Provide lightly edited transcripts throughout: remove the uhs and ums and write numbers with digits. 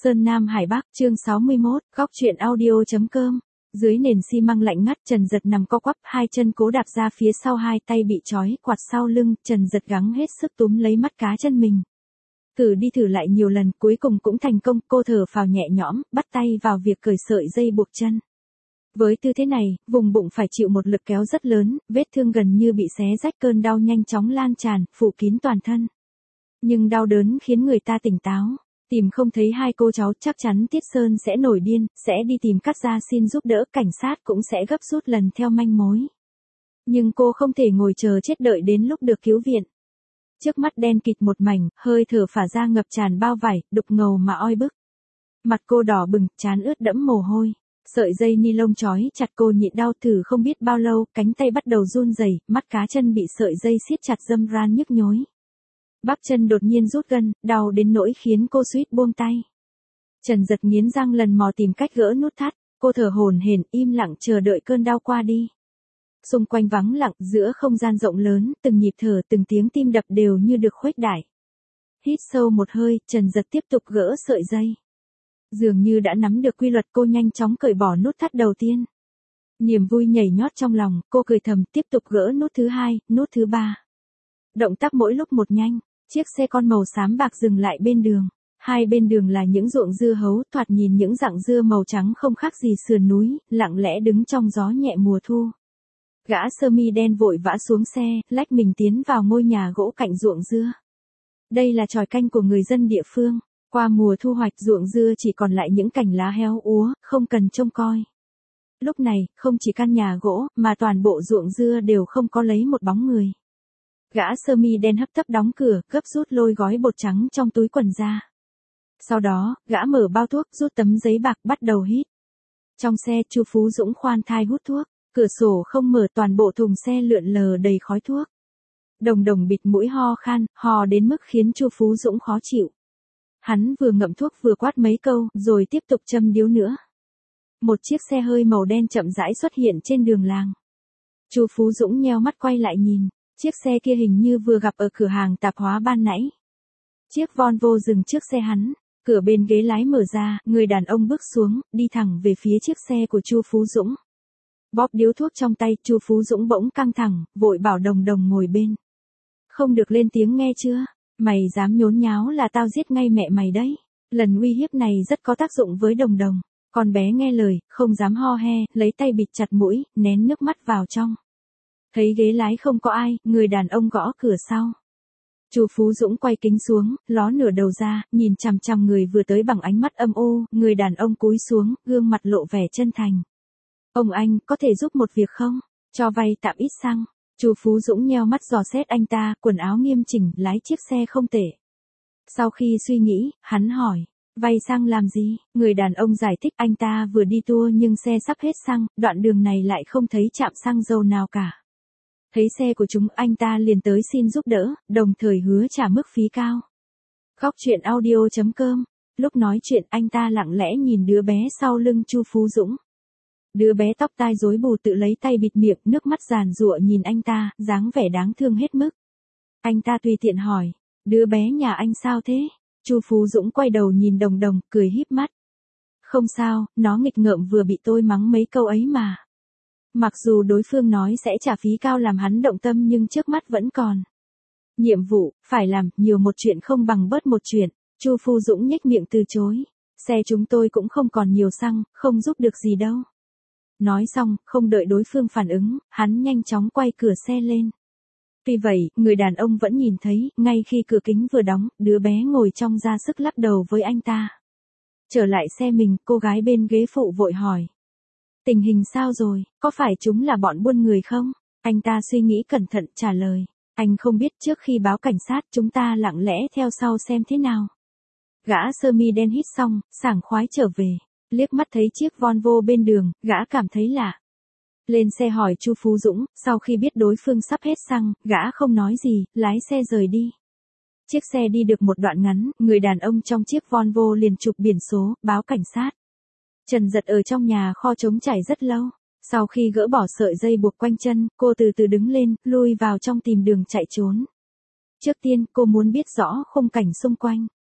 Sơn Nam Hải Bắc, chương 61, góc truyện audio.com. Dưới nền xi măng lạnh ngắt, Trần Dật nằm co quắp, hai chân cố đạp ra phía sau, hai tay bị trói quạt sau lưng, Trần Dật gắng hết sức túm lấy mắt cá chân mình. Thử đi thử lại nhiều lần, cuối cùng cũng thành công, cô thở phào nhẹ nhõm, bắt tay vào việc cởi sợi dây buộc chân. Với tư thế này, vùng bụng phải chịu một lực kéo rất lớn, vết thương gần như bị xé rách, cơn đau nhanh chóng lan tràn, phủ kín toàn thân. Nhưng đau đớn khiến người ta tỉnh táo. Tìm không thấy hai cô cháu, chắc chắn Tiết Sơn sẽ nổi điên, sẽ đi tìm Cát Gia xin giúp đỡ, cảnh sát cũng sẽ gấp rút lần theo manh mối. Nhưng cô không thể ngồi chờ chết đợi đến lúc được cứu viện. Trước mắt đen kịt một mảnh, hơi thở phả ra ngập tràn bao vải, đục ngầu mà oi bức. Mặt cô đỏ bừng, trán ướt đẫm mồ hôi. Sợi dây ni lông trói chặt cô nhịn đau thử không biết bao lâu, cánh tay bắt đầu run rẩy, mắt cá chân bị sợi dây siết chặt râm ran nhức nhối. Bắp chân đột nhiên rút gân, đau đến nỗi khiến cô suýt buông tay. Trần Dật nghiến răng lần mò tìm cách gỡ nút thắt, cô thở hổn hển, im lặng chờ đợi cơn đau qua đi. Xung quanh vắng lặng, giữa không gian rộng lớn, từng nhịp thở, từng tiếng tim đập đều như được khuếch đại. Hít sâu một hơi, Trần Dật tiếp tục gỡ sợi dây. Dường như đã nắm được quy luật, cô nhanh chóng cởi bỏ nút thắt đầu tiên. Niềm vui nhảy nhót trong lòng, cô cười thầm, tiếp tục gỡ nút thứ hai, nút thứ ba. Động tác mỗi lúc một nhanh. Chiếc xe con màu xám bạc dừng lại bên đường. Hai bên đường là những ruộng dưa hấu, thoạt nhìn những rặng dưa màu trắng không khác gì sườn núi, lặng lẽ đứng trong gió nhẹ mùa thu. Gã sơ mi đen vội vã xuống xe, lách mình tiến vào ngôi nhà gỗ cạnh ruộng dưa. Đây là chòi canh của người dân địa phương. Qua mùa thu hoạch, ruộng dưa chỉ còn lại những cành lá héo úa, không cần trông coi. Lúc này, không chỉ căn nhà gỗ, mà toàn bộ ruộng dưa đều không có lấy một bóng người. Gã sơ mi đen hấp tấp đóng cửa, gấp rút lôi gói bột trắng trong túi quần ra. Sau đó, gã mở bao thuốc, rút tấm giấy bạc, bắt đầu hít. Trong xe, Chu Phú Dũng khoan thai hút thuốc, cửa sổ không mở, toàn bộ thùng xe lượn lờ đầy khói thuốc. Đồng Đồng bịt mũi ho khan, ho đến mức khiến Chu Phú Dũng khó chịu. Hắn vừa ngậm thuốc vừa quát mấy câu, rồi tiếp tục châm điếu nữa. Một chiếc xe hơi màu đen chậm rãi xuất hiện trên đường làng. Chu Phú Dũng nheo mắt quay lại nhìn. Chiếc xe kia hình như vừa gặp ở cửa hàng tạp hóa ban nãy. Chiếc Volvo dừng trước xe hắn, cửa bên ghế lái mở ra, người đàn ông bước xuống, đi thẳng về phía chiếc xe của Chu Phú Dũng. Bóp điếu thuốc trong tay, Chu Phú Dũng bỗng căng thẳng, vội bảo Đồng Đồng ngồi bên. Không được lên tiếng nghe chưa? Mày dám nhốn nháo là tao giết ngay mẹ mày đấy. Lần uy hiếp này rất có tác dụng với Đồng Đồng. Con bé nghe lời, không dám ho he, lấy tay bịt chặt mũi, nén nước mắt vào trong. Thấy ghế lái không có ai, người đàn ông gõ cửa sau. Chu Phú Dũng quay kính xuống, ló nửa đầu ra, nhìn chằm chằm người vừa tới bằng ánh mắt âm u, người đàn ông cúi xuống, gương mặt lộ vẻ chân thành. Ông anh, có thể giúp một việc không? Cho vay tạm ít xăng. Chu Phú Dũng nheo mắt dò xét anh ta, quần áo nghiêm chỉnh, lái chiếc xe không tệ. Sau khi suy nghĩ, hắn hỏi, vay xăng làm gì? Người đàn ông giải thích, anh ta vừa đi tour nhưng xe sắp hết xăng, đoạn đường này lại không thấy trạm xăng dầu nào cả. Thấy xe của chúng, anh ta liền tới xin giúp đỡ, đồng thời hứa trả mức phí cao. Góc truyện audio.com. Lúc nói chuyện, anh ta lặng lẽ nhìn đứa bé sau lưng Chu Phú Dũng. Đứa bé tóc tai rối bù tự lấy tay bịt miệng, nước mắt giàn giụa nhìn anh ta, dáng vẻ đáng thương hết mức. Anh ta tùy tiện hỏi, đứa bé nhà anh sao thế? Chu Phú Dũng quay đầu nhìn Đồng Đồng, cười híp mắt. Không sao, nó nghịch ngợm vừa bị tôi mắng mấy câu ấy mà. Mặc dù đối phương nói sẽ trả phí cao làm hắn động tâm nhưng trước mắt vẫn còn nhiệm vụ, phải làm, nhiều một chuyện không bằng bớt một chuyện. Chu Phú Dũng nhếch miệng từ chối. Xe chúng tôi cũng không còn nhiều xăng, không giúp được gì đâu. Nói xong, không đợi đối phương phản ứng, hắn nhanh chóng quay cửa xe lên. Tuy vậy, người đàn ông vẫn nhìn thấy, ngay khi cửa kính vừa đóng, đứa bé ngồi trong ra sức lắc đầu với anh ta. Trở lại xe mình, cô gái bên ghế phụ vội hỏi. Tình hình sao rồi, có phải chúng là bọn buôn người không? Anh ta suy nghĩ cẩn thận trả lời. Anh không biết, trước khi báo cảnh sát chúng ta lặng lẽ theo sau xem thế nào. Gã sơ mi đen hít xong, sảng khoái trở về. Liếc mắt thấy chiếc Volvo bên đường, gã cảm thấy lạ. Lên xe hỏi Chu Phú Dũng, sau khi biết đối phương sắp hết xăng, gã không nói gì, lái xe rời đi. Chiếc xe đi được một đoạn ngắn, người đàn ông trong chiếc Volvo liền chụp biển số, báo cảnh sát. Trần Dật ở trong nhà kho trống trải rất lâu. Sau khi gỡ bỏ sợi dây buộc quanh chân, cô từ từ đứng lên, lui vào trong tìm đường chạy trốn. Trước tiên, cô muốn biết rõ khung cảnh xung quanh.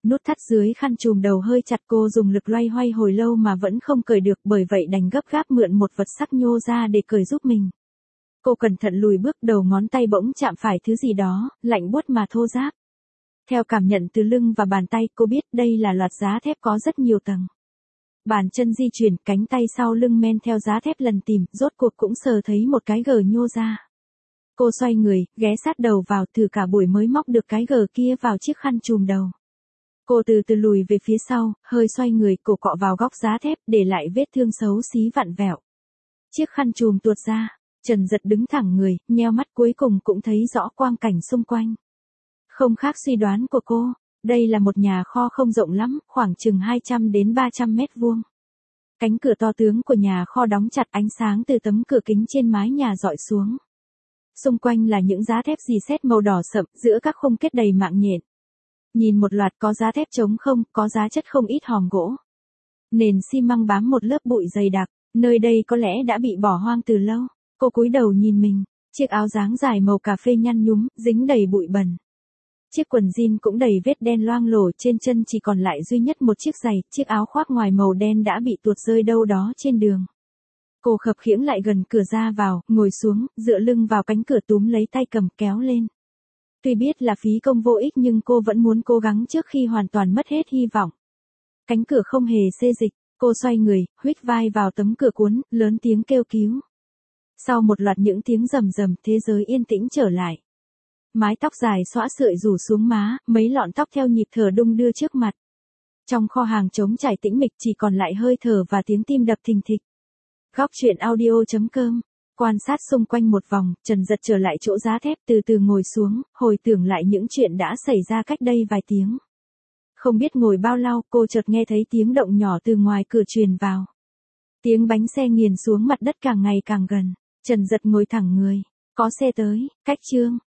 Nút thắt dưới khăn trùm đầu hơi chặt, cô dùng lực loay hoay hồi lâu mà vẫn không cởi được, bởi vậy đành gấp gáp mượn một vật sắc nhô ra để cởi giúp mình. Cô cẩn thận lùi bước, đầu ngón tay bỗng chạm phải thứ gì đó, lạnh buốt mà thô ráp. Theo cảm nhận từ lưng và bàn tay, cô biết đây là loạt giá thép có rất nhiều tầng. Bàn chân di chuyển, cánh tay sau lưng men theo giá thép lần tìm, rốt cuộc cũng sờ thấy một cái gờ nhô ra. Cô xoay người, ghé sát đầu vào, thử cả buổi mới móc được cái gờ kia vào chiếc khăn trùm đầu. Cô từ từ lùi về phía sau, hơi xoay người, cổ cọ vào góc giá thép, để lại vết thương xấu xí vặn vẹo. Chiếc khăn trùm tuột ra, Trần Dật đứng thẳng người, nheo mắt, cuối cùng cũng thấy rõ quang cảnh xung quanh. Không khác suy đoán của cô, đây là một nhà kho không rộng lắm, khoảng chừng 200 đến 300 mét vuông. Cánh cửa to tướng của nhà kho đóng chặt, ánh sáng từ tấm cửa kính trên mái nhà rọi xuống. Xung quanh là những giá thép rì sét màu đỏ sậm, giữa các khung kết đầy mạng nhện. Nhìn một loạt, có giá thép trống không, có giá chất không ít hòm gỗ. Nền xi măng bám một lớp bụi dày đặc, nơi đây có lẽ đã bị bỏ hoang từ lâu. Cô cúi đầu nhìn mình, chiếc áo dáng dài màu cà phê nhăn nhúm, dính đầy bụi bẩn. Chiếc quần jean cũng đầy vết đen loang lổ, trên chân chỉ còn lại duy nhất một chiếc giày, chiếc áo khoác ngoài màu đen đã bị tuột rơi đâu đó trên đường. Cô khập khiễng lại gần cửa ra vào, ngồi xuống, dựa lưng vào cánh cửa, túm lấy tay cầm kéo lên. Tuy biết là phí công vô ích nhưng cô vẫn muốn cố gắng trước khi hoàn toàn mất hết hy vọng. Cánh cửa không hề xê dịch, cô xoay người, huých vai vào tấm cửa cuốn, lớn tiếng kêu cứu. Sau một loạt những tiếng rầm rầm, thế giới yên tĩnh trở lại. Mái tóc dài xõa sợi rủ xuống má, mấy lọn tóc theo nhịp thở đung đưa trước mặt. Trong kho hàng trống trải tĩnh mịch, chỉ còn lại hơi thở và tiếng tim đập thình thịch. Góc truyện audio.com. Quan sát xung quanh một vòng, Trần Dật trở lại chỗ giá thép, từ từ ngồi xuống, hồi tưởng lại những chuyện đã xảy ra cách đây vài tiếng. Không biết ngồi bao lâu, cô chợt nghe thấy tiếng động nhỏ từ ngoài cửa truyền vào. Tiếng bánh xe nghiền xuống mặt đất càng ngày càng gần. Trần Dật ngồi thẳng người. Có xe tới, cách chương.